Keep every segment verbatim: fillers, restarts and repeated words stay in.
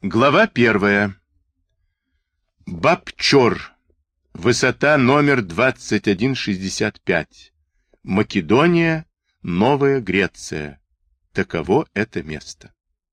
Глава первая. Бабчор. Высота номер двадцать один шестьдесят пять. Македония, Новая Греция. Таково это место.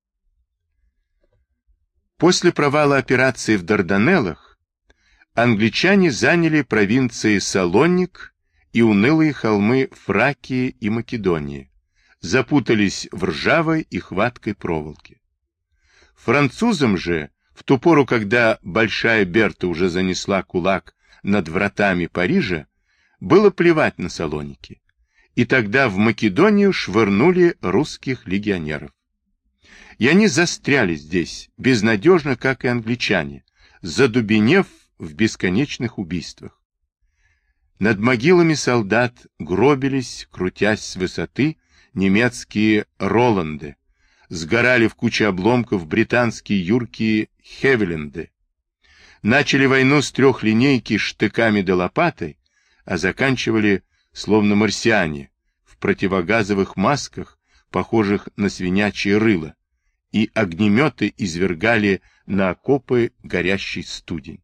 После провала операции в Дарданеллах англичане заняли провинции Салоник и унылые холмы Фракии и Македонии, запутались в ржавой и хваткой проволоке. Французам же, в ту пору, когда Большая Берта уже занесла кулак над вратами Парижа, было плевать на Салоники, и тогда в Македонию швырнули русских легионеров. И они застряли здесь, безнадежно, как и англичане, задубенев в бесконечных убийствах. Над могилами солдат гробились, крутясь с высоты, немецкие Роланды, сгорали в куче обломков британские юркие Хевиленды, начали войну с трехлинейки штыками да лопатой, а заканчивали, словно марсиане, в противогазовых масках, похожих на свинячье рыло, и огнеметы извергали на окопы горящий студень.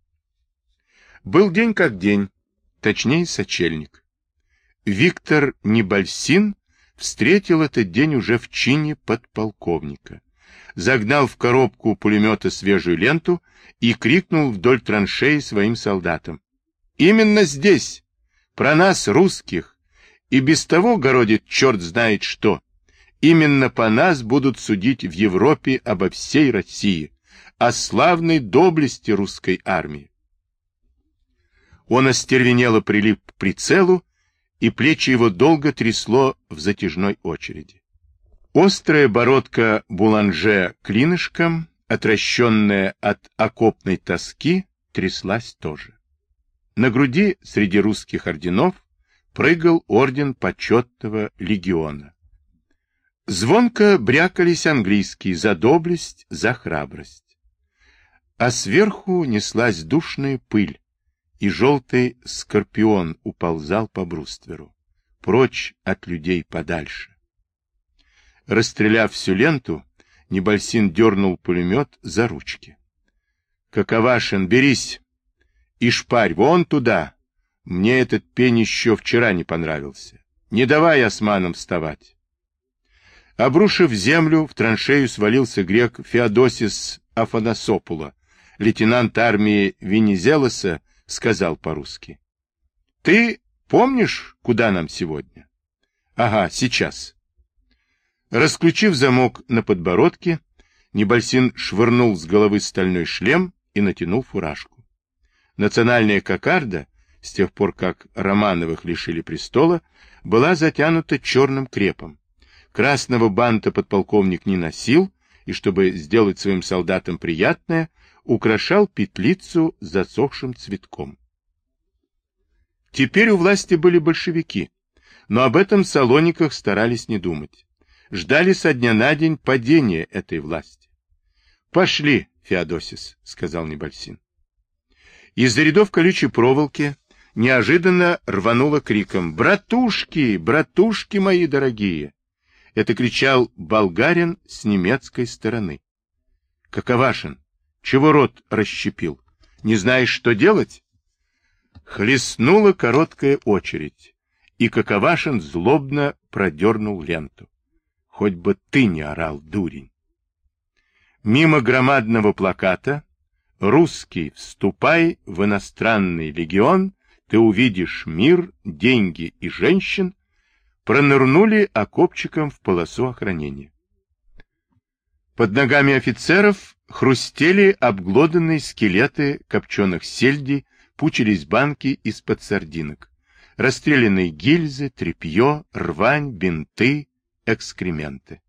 Был день как день, точнее сочельник. Виктор Небольсин встретил этот день уже в чине подполковника, загнал в коробку пулемета свежую ленту и крикнул вдоль траншеи своим солдатам: «Именно здесь, про нас, русских, и без того городит черт знает что. Именно по нас будут судить в Европе обо всей России, о славной доблести русской армии». Он остервенело прилип к прицелу, и плечи его долго трясло в затяжной очереди. Острая бородка Буланже клинышком, отращенная от окопной тоски, тряслась тоже. На груди среди русских орденов прыгал орден почетного легиона. Звонко брякались английские за доблесть, за храбрость. А сверху неслась душная пыль, и желтый скорпион уползал по брустверу, прочь от людей подальше. Расстреляв всю ленту, Небольсин дернул пулемет за ручки. — Каковашин, берись и шпарь вон туда. Мне этот пень еще вчера не понравился. Не давай османам вставать. Обрушив землю, в траншею свалился грек Феодосис Афанасопула. Лейтенант армии Венизелоса сказал по-русски: — Ты помнишь, куда нам сегодня? — Ага, сейчас. Расключив замок на подбородке, Небольсин швырнул с головы стальной шлем и натянул фуражку. Национальная кокарда, с тех пор как Романовых лишили престола, была затянута черным крепом. Красного банта подполковник не носил, и, чтобы сделать своим солдатам приятное, украшал петлицу засохшим цветком. Теперь у власти были большевики, но об этом в Салониках старались не думать. Ждали со дня на день падения этой власти. — Пошли, Феодосис, — сказал Небольсин. Из-за рядов колючей проволоки неожиданно рвануло криком: «Братушки, братушки мои дорогие!» Это кричал болгарин с немецкой стороны. — Каковашин, чего рот расщепил? Не знаешь, что делать? Хлестнула короткая очередь, и Каковашин злобно продернул ленту. Хоть бы ты не орал, дурень. Мимо громадного плаката: «Русский, вступай в иностранный легион, ты увидишь мир, деньги и женщин», пронырнули окопчиком в полосу охранения. Под ногами офицеров хрустели обглоданные скелеты копченых сельдей, пучились банки из-под сардинок, расстрелянные гильзы, тряпье, рвань, бинты, экскременты.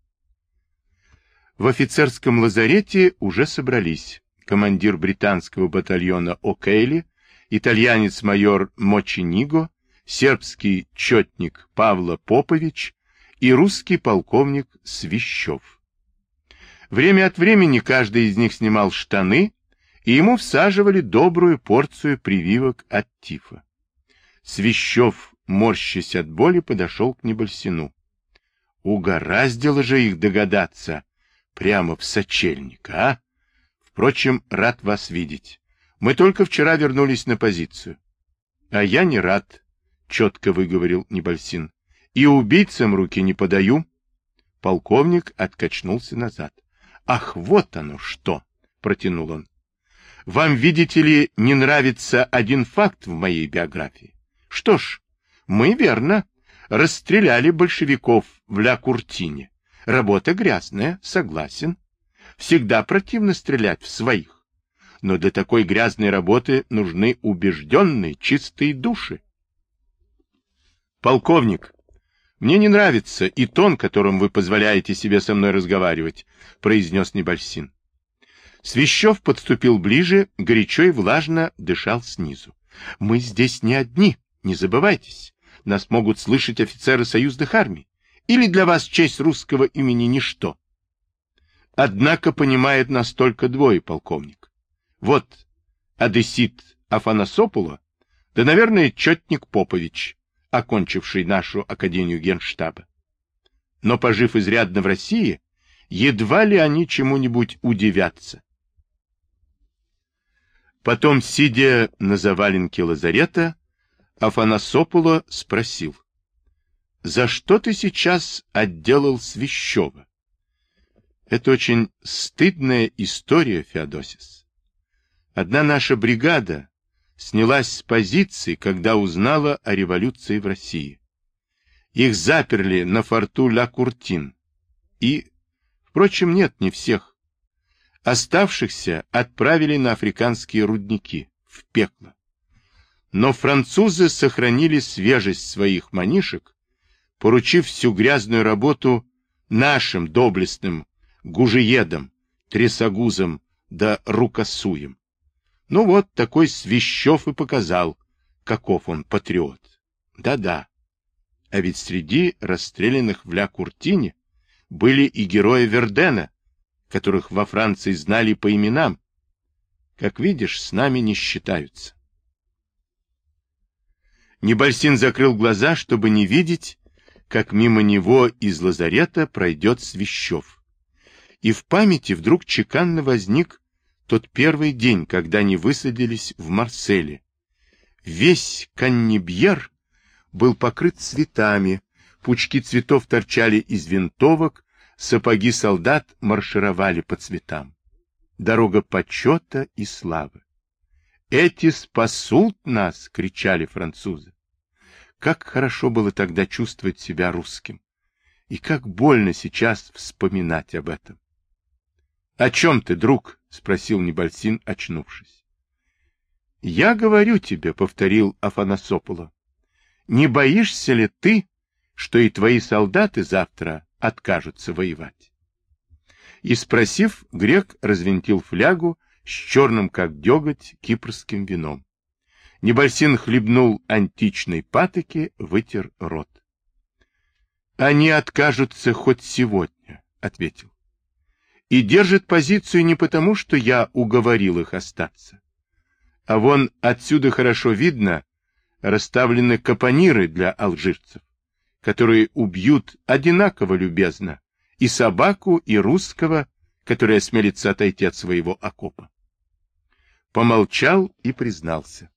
В офицерском лазарете уже собрались командир британского батальона О'Кейли, итальянец-майор Мочениго, сербский четник Павло Попович и русский полковник Свищев. Время от времени каждый из них снимал штаны, и ему всаживали добрую порцию прививок от тифа. Свищев, морщась от боли, подошел к Небольсину. Угораздило же их догадаться прямо в сочельник, а? Впрочем, рад вас видеть. Мы только вчера вернулись на позицию. А я не рад, четко выговорил Небольсин. И убийцам руки не подаю. Полковник откачнулся назад. Ах, вот оно что, протянул он. Вам, видите ли, не нравится один факт в моей биографии. Что ж, мы, верно, расстреляли большевиков в Ля-Куртине. Работа грязная, согласен. Всегда противно стрелять в своих. Но для такой грязной работы нужны убежденные, чистые души. Полковник, мне не нравится и тон, которым вы позволяете себе со мной разговаривать, произнес Небольсин. Свящев подступил ближе, горячо и влажно дышал снизу. Мы здесь не одни, не забывайтесь. Нас могут слышать офицеры союзных армий. Или для вас честь русского имени ничто? Однако понимает нас только двое, полковник. Вот одессит Афанасопуло, да, наверное, четник Попович, окончивший нашу Академию Генштаба. Но, пожив изрядно в России, едва ли они чему-нибудь удивятся. Потом, сидя на заваленке лазарета, Афанасопуло спросил: «За что ты сейчас отделал Свящева?» Это очень стыдная история, Феодосис. Одна наша бригада снялась с позиции, когда узнала о революции в России. Их заперли на форту Ля-Куртин. И, впрочем, нет, не всех. Оставшихся отправили на африканские рудники, в пекло. Но французы сохранили свежесть своих манишек, поручив всю грязную работу нашим доблестным гужиедам, трясогузам да рукосуям. Ну вот, такой Свящев и показал, каков он патриот. Да-да. А ведь среди расстрелянных в Ля-Куртине были и герои Вердена, которых во Франции знали по именам. Как видишь, с нами не считаются. Небольсин закрыл глаза, чтобы не видеть, как мимо него из лазарета пройдет Свящев. И в памяти вдруг чеканно возник тот первый день, когда они высадились в Марселе. Весь Каннибьер был покрыт цветами, пучки цветов торчали из винтовок, сапоги солдат маршировали по цветам. Дорога почета и славы. «Эти спасут нас!» — кричали французы. Как хорошо было тогда чувствовать себя русским. И как больно сейчас вспоминать об этом. — О чем ты, друг? — спросил Небольсин, очнувшись. — Я говорю тебе, — повторил Афанасопуло, — не боишься ли ты, что и твои солдаты завтра откажутся воевать? И, спросив, грек развинтил флягу с черным, как деготь, кипрским вином. Небольсин хлебнул античной патоки, вытер рот. — Они откажутся хоть сегодня, — ответил. И держат позицию не потому, что я уговорил их остаться. А вон отсюда хорошо видно, расставлены капониры для алжирцев, которые убьют одинаково любезно и собаку, и русского, который осмелится отойти от своего окопа. Помолчал и признался.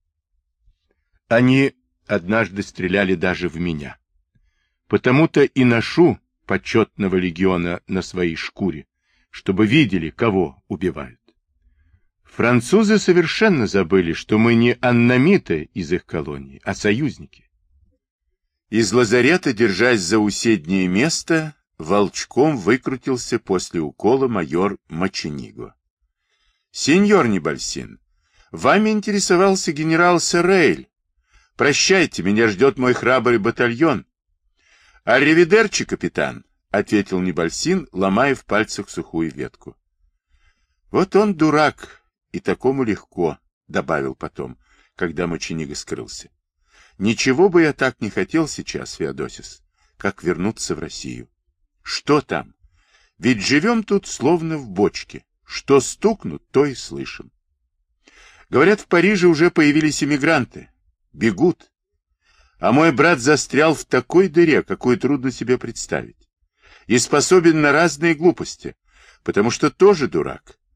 Они однажды стреляли даже в меня. Потому-то и ношу почетного легиона на своей шкуре, чтобы видели, кого убивают. Французы совершенно забыли, что мы не аннамиты из их колонии, а союзники. Из лазарета, держась за уседнее место, волчком выкрутился после укола майор Мочениго. — Сеньор Небольсин, вами интересовался генерал Сарейль. Прощайте, меня ждет мой храбрый батальон. — Арривидерчи, капитан, — ответил Небольсин, ломая в пальцах сухую ветку. — Вот он дурак, и такому легко, — добавил потом, когда Мочениго скрылся. — Ничего бы я так не хотел сейчас, Феодосис, как вернуться в Россию. Что там? Ведь живем тут словно в бочке. Что стукнут, то и слышим. Говорят, в Париже уже появились эмигранты. Бегут. А мой брат застрял в такой дыре, какую трудно себе представить. И способен на разные глупости, потому что тоже дурак.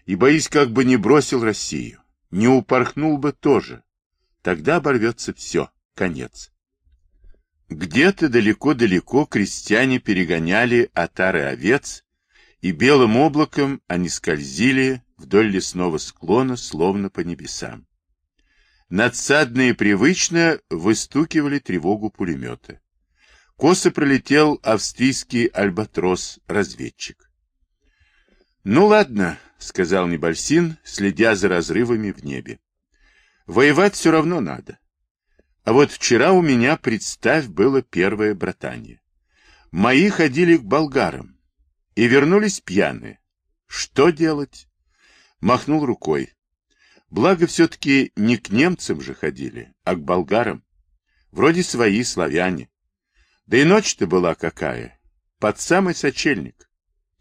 И, боюсь, как бы не бросил Россию, не упорхнул бы тоже. Тогда оборвется все, конец. Где-то далеко-далеко крестьяне перегоняли отары овец, и белым облаком они скользили вдоль лесного склона, словно по небесам. Надсадные привычно выстукивали тревогу пулемета. Косо пролетел австрийский альбатрос-разведчик. «Ну ладно», — сказал Небольсин, следя за разрывами в небе. «Воевать все равно надо. А вот вчера у меня, представь, было первое братанье. Мои ходили к болгарам и вернулись пьяные. Что делать?» Махнул рукой. Благо все-таки не к немцам же ходили, а к болгарам. Вроде свои славяне. Да и ночь-то была какая, под самый сочельник.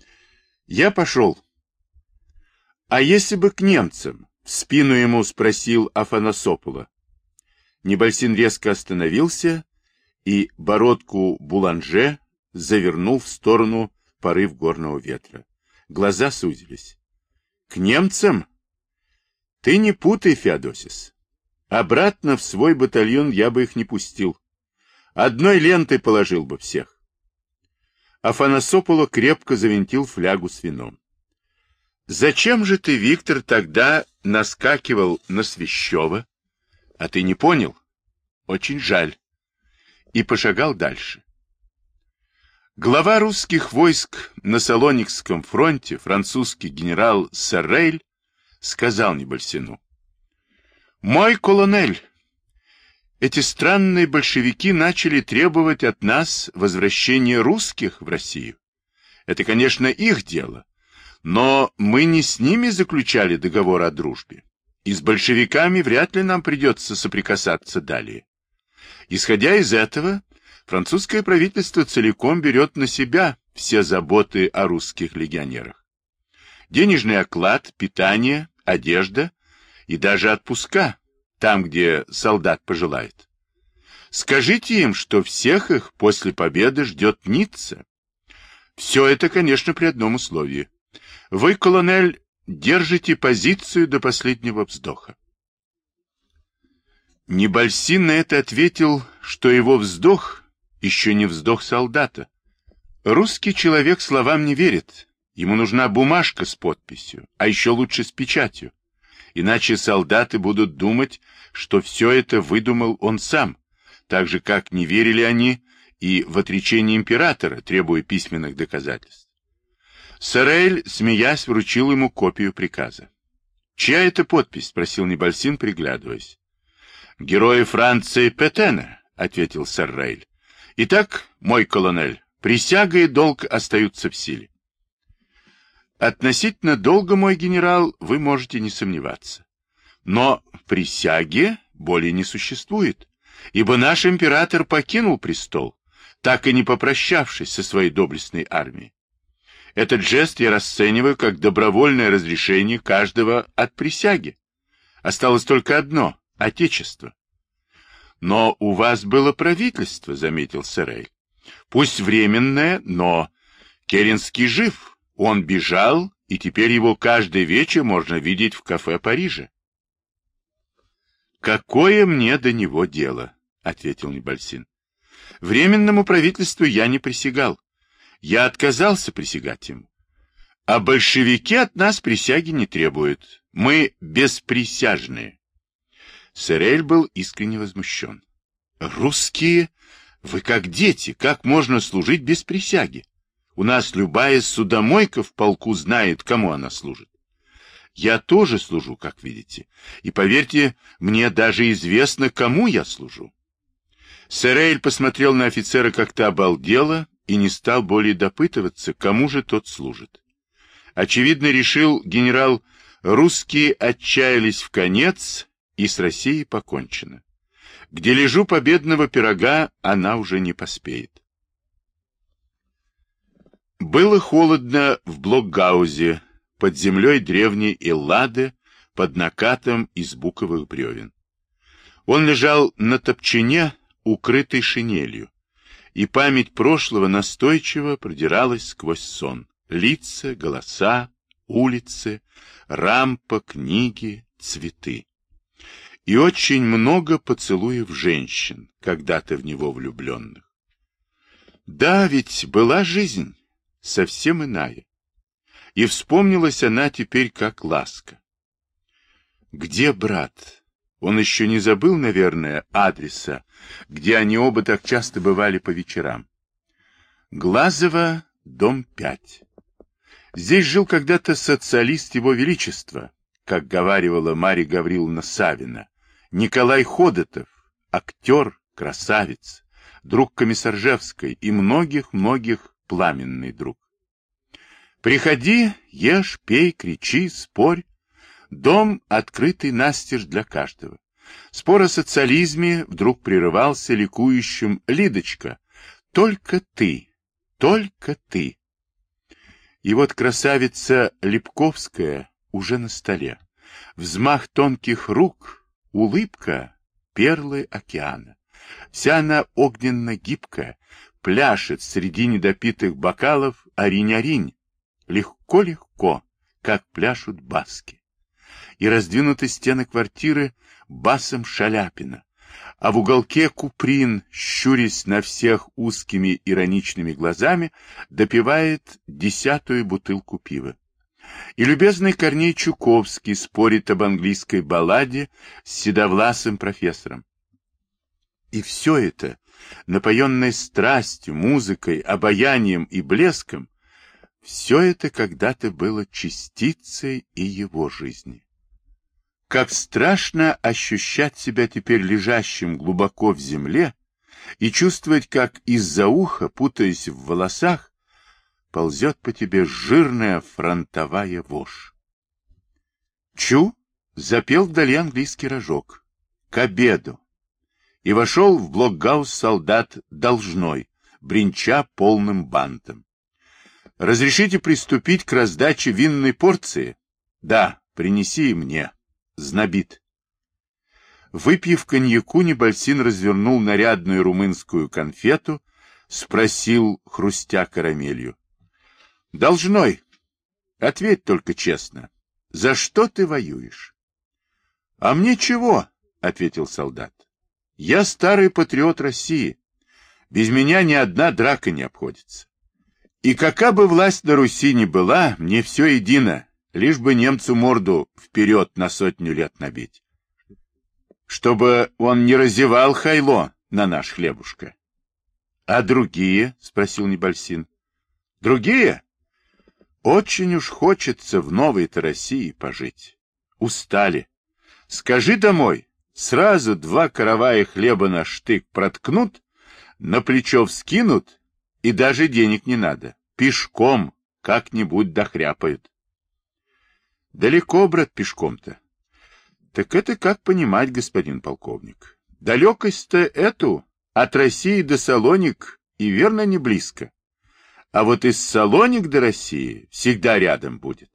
Я пошел. А если бы к немцам? В спину ему спросил Афанасопола. Небольсин резко остановился и бородку Буланже завернул в сторону порыв горного ветра. Глаза сузились. К немцам? Ты не путай, Феодосис. Обратно в свой батальон я бы их не пустил. Одной лентой положил бы всех. Афанасополо крепко завинтил флягу с вином. Зачем же ты, Виктор, тогда наскакивал на Свящева? А ты не понял? Очень жаль. И пошагал дальше. Глава русских войск на Салоникском фронте, французский генерал Соррейль, сказал Небольсину: «Мой колонель, эти странные большевики начали требовать от нас возвращения русских в Россию. Это, конечно, их дело, но мы не с ними заключали договор о дружбе, и с большевиками вряд ли нам придется соприкасаться далее. Исходя из этого, французское правительство целиком берет на себя все заботы о русских легионерах. Денежный оклад, питание, одежда и даже отпуска, там, где солдат пожелает. Скажите им, что всех их после победы ждет Ницца. Все это, конечно, при одном условии. Вы, колонель, держите позицию до последнего вздоха». Небольсин на это ответил, что его вздох еще не вздох солдата. Русский человек словам не верит. Ему нужна бумажка с подписью, а еще лучше с печатью. Иначе солдаты будут думать, что все это выдумал он сам, так же, как не верили они и в отречение императора, требуя письменных доказательств. Соррейль, смеясь, вручил ему копию приказа. «Чья это подпись?» — спросил Небольсин, приглядываясь. «Героя Франции Петена», — ответил Соррейль. «Итак, мой колонель, присяга и долг остаются в силе». Относительно долга, мой генерал, вы можете не сомневаться. Но присяги более не существует, ибо наш император покинул престол, так и не попрощавшись со своей доблестной армией. Этот жест я расцениваю как добровольное разрешение каждого от присяги. Осталось только одно — Отечество. Но у вас было правительство, — заметил Соррейль. Пусть временное, но Керенский жив. Он бежал, и теперь его каждый вечер можно видеть в кафе Парижа. «Какое мне до него дело?» — ответил Небольсин. «Временному правительству я не присягал. Я отказался присягать ему. А большевики от нас присяги не требуют. Мы бесприсяжные». Соррейль был искренне возмущен. «Русские? Вы как дети. Как можно служить без присяги? У нас любая судомойка в полку знает, кому она служит. Я тоже служу, как видите. И поверьте, мне даже известно, кому я служу». Соррейль посмотрел на офицера как-то обалдело и не стал более допытываться, кому же тот служит. Очевидно, решил генерал, русские отчаялись в конец, и с Россией покончено. К дележу победного пирога она уже не поспеет. Было холодно в Блокгаузе, под землей древней Эллады, под накатом из буковых бревен. Он лежал на топчине, укрытый шинелью, и память прошлого настойчиво продиралась сквозь сон. Лица, голоса, улицы, рампа, книги, цветы. И очень много поцелуев женщин, когда-то в него влюбленных. Да, ведь была жизнь совсем иная. И вспомнилась она теперь как ласка. Где брат? Он еще не забыл, наверное, адреса, где они оба так часто бывали по вечерам. Глазово, дом пять. Здесь жил когда-то социалист Его Величества, как говаривала Марья Гавриловна Савина, Николай Ходотов, актер, красавец, друг Комиссаржевской и многих-многих пламенный друг. Приходи, ешь, пей, кричи, спорь. Дом, открытый настежь для каждого. Спор о социализме вдруг прерывался ликующим: «Лидочка, только ты, только ты». И вот красавица Липковская уже на столе. Взмах тонких рук, улыбка, перлы океана. Вся она огненно-гибкая, пляшет среди недопитых бокалов аринь-аринь. Легко-легко, как пляшут баски. И раздвинуты стены квартиры басом Шаляпина, а в уголке Куприн, щурясь на всех узкими ироничными глазами, допивает десятую бутылку пива. И любезный Корней Чуковский спорит об английской балладе с седовласым профессором. И все это, напоенное страстью, музыкой, обаянием и блеском, все это когда-то было частицей и его жизни. Как страшно ощущать себя теперь лежащим глубоко в земле и чувствовать, как из-за уха, путаясь в волосах, ползет по тебе жирная фронтовая вошь. Чу запел вдали английский рожок. К обеду. И вошел в блокгаус солдат Должной, бренча полным бантом. «Разрешите приступить к раздаче винной порции?» «Да, принеси и мне». Знобит. Выпив коньяку, Небольсин развернул нарядную румынскую конфету, спросил, хрустя карамелью: «Должной, ответь только честно, за что ты воюешь?» «А мне чего?» — ответил солдат. «Я старый патриот России. Без меня ни одна драка не обходится. И какая бы власть на Руси ни была, мне все едино, лишь бы немцу морду вперед на сотню лет набить. Чтобы он не разевал хайло на наш хлебушка». «А другие?» — спросил Небольсин. «Другие? Очень уж хочется в новой-то России пожить. Устали. Скажи домой, сразу два каравая хлеба на штык проткнут, на плечо вскинут, и даже денег не надо. Пешком как-нибудь дохряпают». «Далеко, брат, пешком-то». «Так это как понимать, господин полковник? Далекость-то эту от России до Салоник и верно не близко. А вот из Салоник до России всегда рядом будет».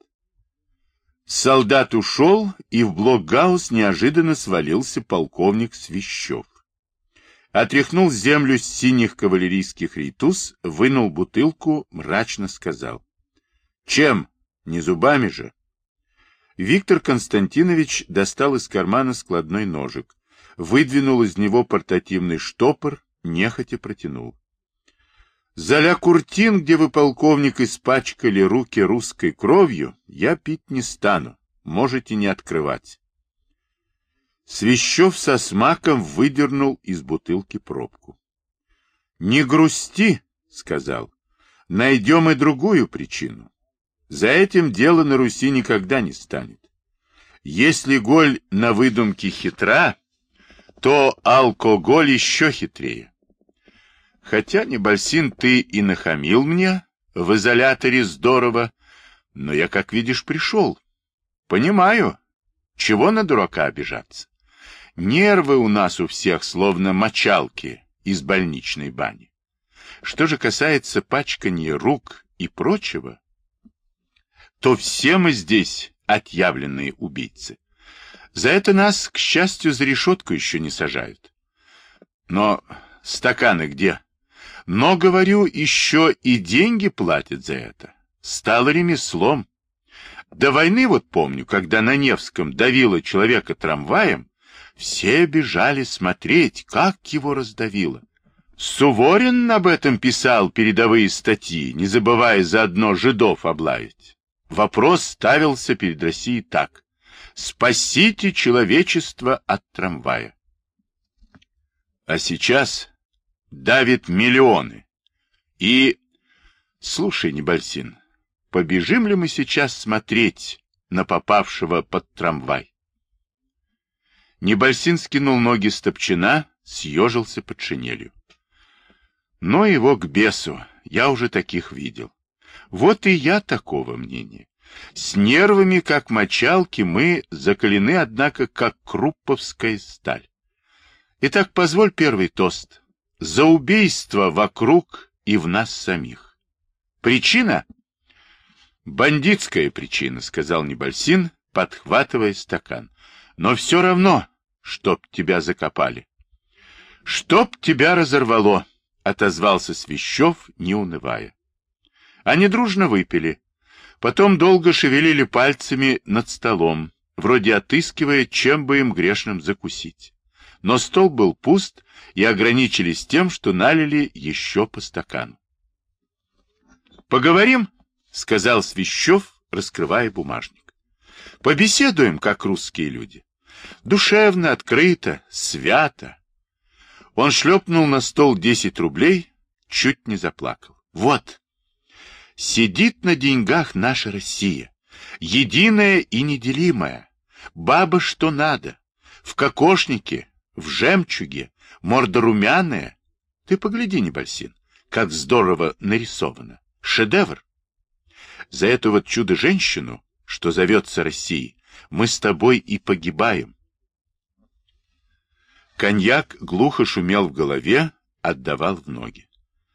Солдат ушел, и в блокгаус неожиданно свалился полковник Свищев. Отряхнул землю с синих кавалерийских рейтуз, вынул бутылку, мрачно сказал: «Чем? Не зубами же». Виктор Константинович достал из кармана складной ножик, выдвинул из него портативный штопор, нехотя протянул. «За ля Куртин, где вы, полковник, испачкали руки русской кровью, я пить не стану, можете не открывать». Свищев со смаком выдернул из бутылки пробку. «Не грусти», — сказал, — «найдем и другую причину. За этим дело на Руси никогда не станет. Если голь на выдумке хитра, то алкоголь еще хитрее. Хотя, Небольсин, ты и нахамил мне в изоляторе здорово, но я, как видишь, пришел. Понимаю, чего на дурака обижаться. Нервы у нас у всех словно мочалки из больничной бани. Что же касается пачкания рук и прочего, то все мы здесь отъявленные убийцы. За это нас, к счастью, за решетку еще не сажают. Но стаканы где? Но, говорю, еще и деньги платят за это. Стало ремеслом. До войны вот помню, когда на Невском давило человека трамваем, все бежали смотреть, как его раздавило. Суворин об этом писал передовые статьи, не забывая заодно жидов облаять. Вопрос ставился перед Россией так: спасите человечество от трамвая. А сейчас давит миллионы. И, слушай, Небольсин, побежим ли мы сейчас смотреть на попавшего под трамвай? Небольсин скинул ноги с топчина, съежился под шинелью. Но его к бесу, я уже таких видел. Вот и я такого мнения. С нервами, как мочалки, мы закалены, однако, как крупповская сталь. Итак, позволь первый тост. За убийство вокруг и в нас самих. Причина? Бандитская причина, сказал Небольсин, подхватывая стакан. Но все равно, чтоб тебя закопали. Чтоб тебя разорвало, отозвался Свищев, не унывая. Они дружно выпили. Потом долго шевелили пальцами над столом, вроде отыскивая, чем бы им грешным закусить. Но стол был пуст, и ограничились тем, что налили еще по стакану. «Поговорим», — сказал Свищев, раскрывая бумажник. «Побеседуем, как русские люди. Душевно, открыто, свято». Он шлепнул на стол десять рублей, чуть не заплакал. «Вот, сидит на деньгах наша Россия, единая и неделимая, баба что надо, в кокошнике, в жемчуге, морда румяная. Ты погляди, Небольсин, как здорово нарисовано. Шедевр. За эту вот чудо-женщину, что зовется Россией, мы с тобой и погибаем». Коньяк глухо шумел в голове, отдавал в ноги.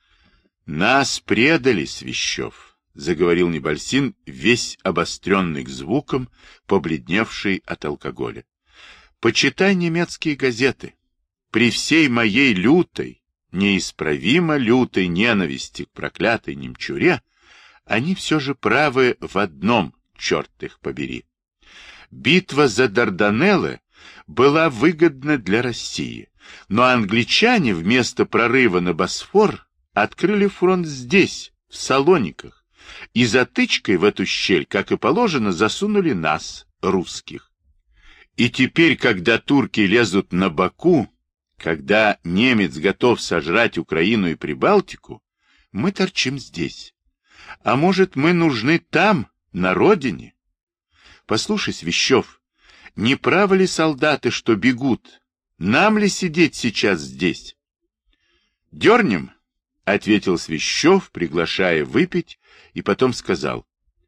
«Нас предали, Свищев», — заговорил Небольсин, весь обостренный к звукам, побледневший от алкоголя. «Почитай немецкие газеты. При всей моей лютой, неисправимо лютой ненависти к проклятой немчуре, они все же правы в одном, черт их побери. Битва за Дарданеллы была выгодна для России, но англичане вместо прорыва на Босфор открыли фронт здесь, в Салониках, и затычкой в эту щель, как и положено, засунули нас, русских. И теперь, когда турки лезут на Баку, когда немец готов сожрать Украину и Прибалтику, мы торчим здесь. А может, мы нужны там, на родине? Послушай, Свищев, не правы ли солдаты, что бегут? Нам ли сидеть сейчас здесь? Дернем, — ответил Свищев, приглашая выпить, и потом сказал.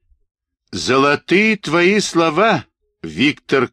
Золотые твои слова, Виктор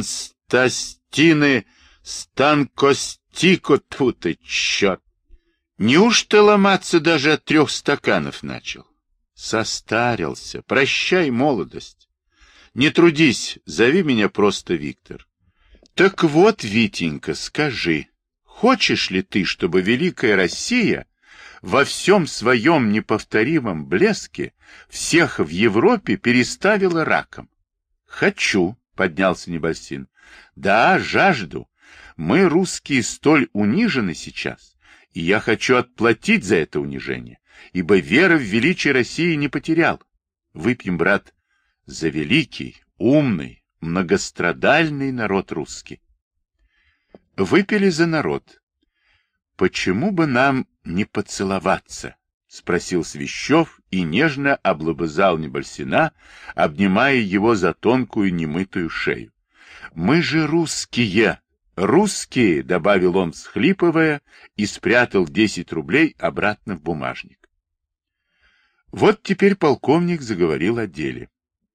Константины Станкостико, тут и черт. Неужто ломаться даже от трех стаканов начал? Состарился. Прощай, молодость. Не трудись, зови меня просто Виктор. Так вот, Витенька, скажи, хочешь ли ты, чтобы великая Россия во всем своем неповторимом блеске всех в Европе переставила раком? Хочу, поднялся Небольсин. Да, жажду. Мы, русские, столь унижены сейчас, и я хочу отплатить за это унижение, ибо веры в величие России не потерял. Выпьем, брат, за великий, умный, многострадальный народ русский. Выпили за народ. Почему бы нам не поцеловаться? — спросил Свищев и нежно облобызал Небольсина, обнимая его за тонкую немытую шею. — Мы же русские! Русские! — добавил он, всхлипывая, и спрятал десять рублей обратно в бумажник. Вот теперь полковник заговорил о деле.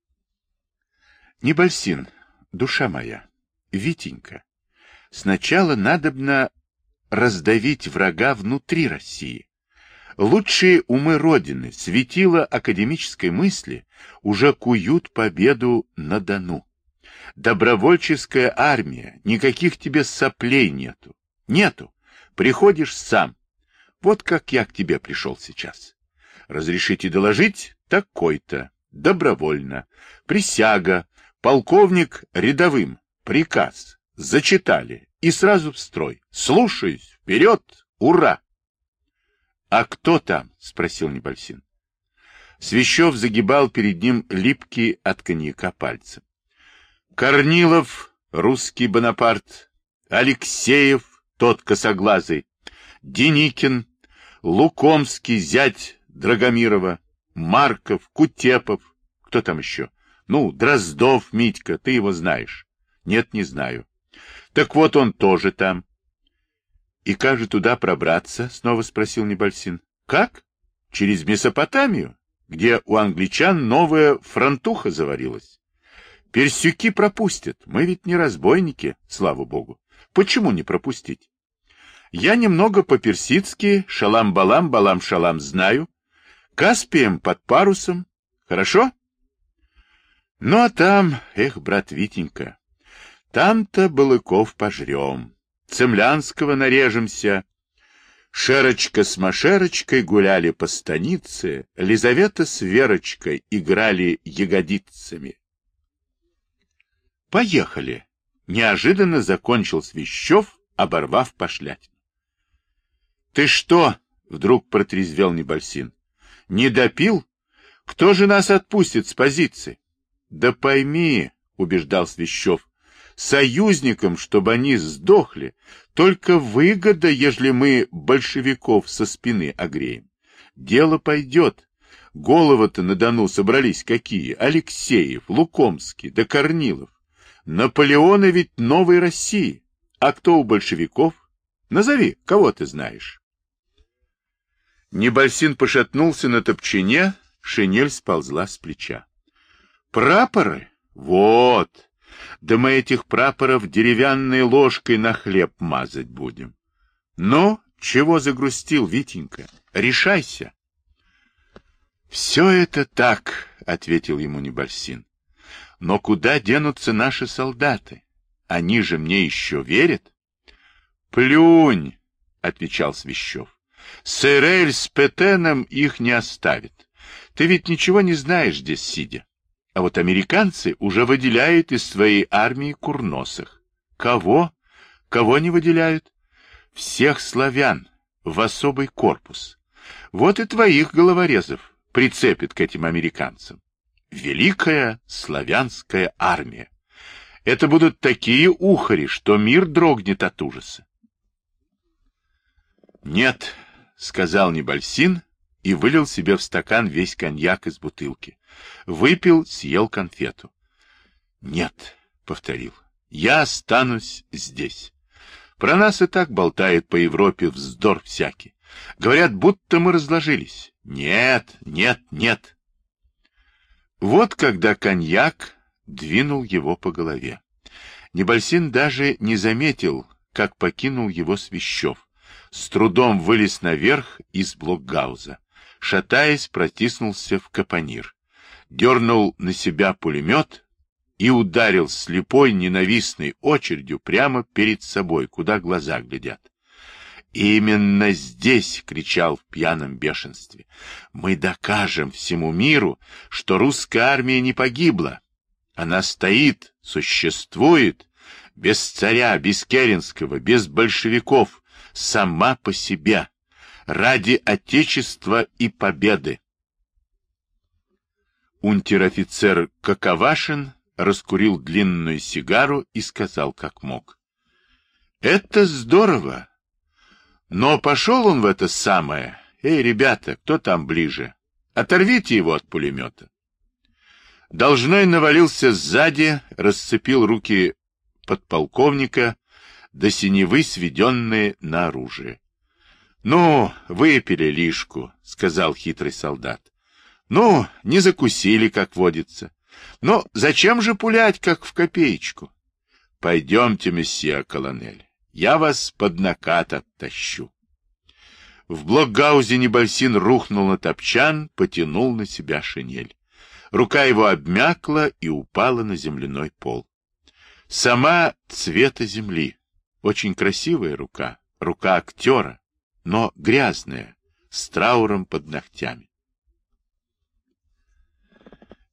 — Небольсин, душа моя, Витенька, сначала надобно раздавить врага внутри России. Лучшие умы Родины, светила академической мысли, уже куют победу на Дону. Добровольческая армия, никаких тебе соплей нету. Нету. Приходишь сам. Вот как я к тебе пришел сейчас. Разрешите доложить? Такой-то. Добровольно. Присяга. Полковник рядовым. Приказ. Зачитали. И сразу в строй. Слушаюсь. Вперед. Ура! — А кто там? — спросил Небольсин. Свящев загибал перед ним липкий от коньяка пальцы. Корнилов, русский Бонапарт, Алексеев, тот косоглазый, Деникин, Лукомский, зять Драгомирова, Марков, Кутепов, кто там еще? Ну, Дроздов, Митька, ты его знаешь. Нет, не знаю. Так вот он тоже там. И как же туда пробраться? Снова спросил Небольсин. Как? Через Месопотамию, где у англичан новая фронтуха заварилась. Персюки пропустят. Мы ведь не разбойники, слава богу. Почему не пропустить? Я немного по-персидски шалам-балам, балам-шалам знаю. Каспием под парусом. Хорошо? Ну, а там, эх, брат Витенька, там-то балыков пожрем. Цемлянского нарежемся. Шерочка с Машерочкой гуляли по станице, Лизавета с Верочкой играли ягодицами. Поехали. Неожиданно закончил Свящев, оборвав пошлятину. Ты что? Вдруг протрезвел Небольсин. Не допил? Кто же нас отпустит с позиции? Да пойми, убеждал Свящев, союзникам, чтобы они сдохли, только выгода, ежели мы большевиков со спины огреем. Дело пойдет. Головы-то на Дону собрались какие? Алексеев, Лукомский, да Корнилов. Наполеоны ведь новой России. А кто у большевиков? Назови, кого ты знаешь. Небольсин пошатнулся на топчине, шинель сползла с плеча. Прапоры? Вот. Да мы этих прапоров деревянной ложкой на хлеб мазать будем. Ну, чего загрустил, Витенька? Решайся. Все это так, ответил ему Небольсин. Но куда денутся наши солдаты? Они же мне еще верят. Плюнь, отвечал Свящев. Сырель с Петеном их не оставит. Ты ведь ничего не знаешь здесь сидя. А вот американцы уже выделяют из своей армии курносых. Кого? Кого не выделяют? Всех славян в особый корпус. Вот и твоих головорезов прицепят к этим американцам. Великая славянская армия. Это будут такие ухари, что мир дрогнет от ужаса. Нет, сказал Небольсин и вылил себе в стакан весь коньяк из бутылки. Выпил, съел конфету. Нет, повторил, я останусь здесь. Про нас и так болтает по Европе вздор всякий. Говорят, будто мы разложились. Нет, нет, нет. Вот когда коньяк двинул его по голове. Небольсин даже не заметил, как покинул его Свящев. С трудом вылез наверх из блокгауза. Шатаясь, протиснулся в капонир. Дернул на себя пулемет и ударил слепой ненавистной очередью прямо перед собой, куда глаза глядят. «Именно здесь!» — кричал в пьяном бешенстве. «Мы докажем всему миру, что русская армия не погибла. Она стоит, существует, без царя, без Керенского, без большевиков, сама по себе, ради Отечества и победы». Унтер-офицер Каковашин раскурил длинную сигару и сказал как мог. «Это здорово! Но пошел он в это самое. Эй, ребята, кто там ближе? Оторвите его от пулемета». Должной навалился сзади, расцепил руки подполковника, до синевы сведенные на оружие. «Ну, выпили лишку», — сказал хитрый солдат. «Ну, не закусили, как водится. Но зачем же пулять, как в копеечку? Пойдемте, месье колонель, я вас под накат оттащу». В блокгаузе Небольсин рухнул на топчан, потянул на себя шинель. Рука его обмякла и упала на земляной пол. Сама цвета земли. Очень красивая рука, рука актера, но грязная, с трауром под ногтями.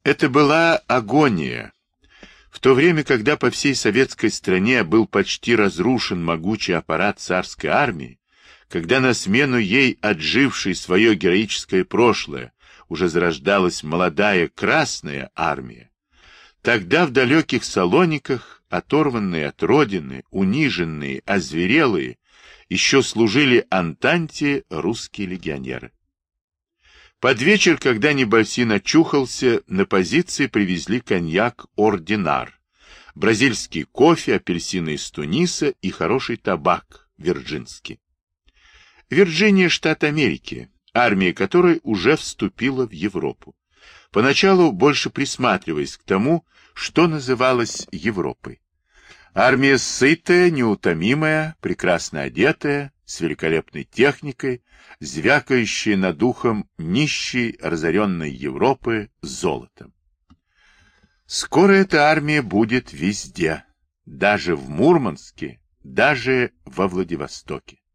Это была агония. В то время, когда по всей советской стране был почти разрушен могучий аппарат царской армии, когда на смену ей, отжившей свое героическое прошлое, уже зарождалась молодая Красная армия, тогда в далеких Салониках, оторванные от родины, униженные, озверелые, еще служили Антанте русские легионеры. Под вечер, когда Небольсин очухался, на позиции привезли коньяк «Ординар», бразильский кофе, апельсины из Туниса и хороший табак вирджинский. Вирджиния — штат Америки, армия которой уже вступила в Европу, поначалу больше присматриваясь к тому, что называлось Европой. Армия сытая, неутомимая, прекрасно одетая, с великолепной техникой, звякающая над ухом нищей, разоренной Европы золотом. Скоро эта армия будет везде, даже в Мурманске, даже во Владивостоке.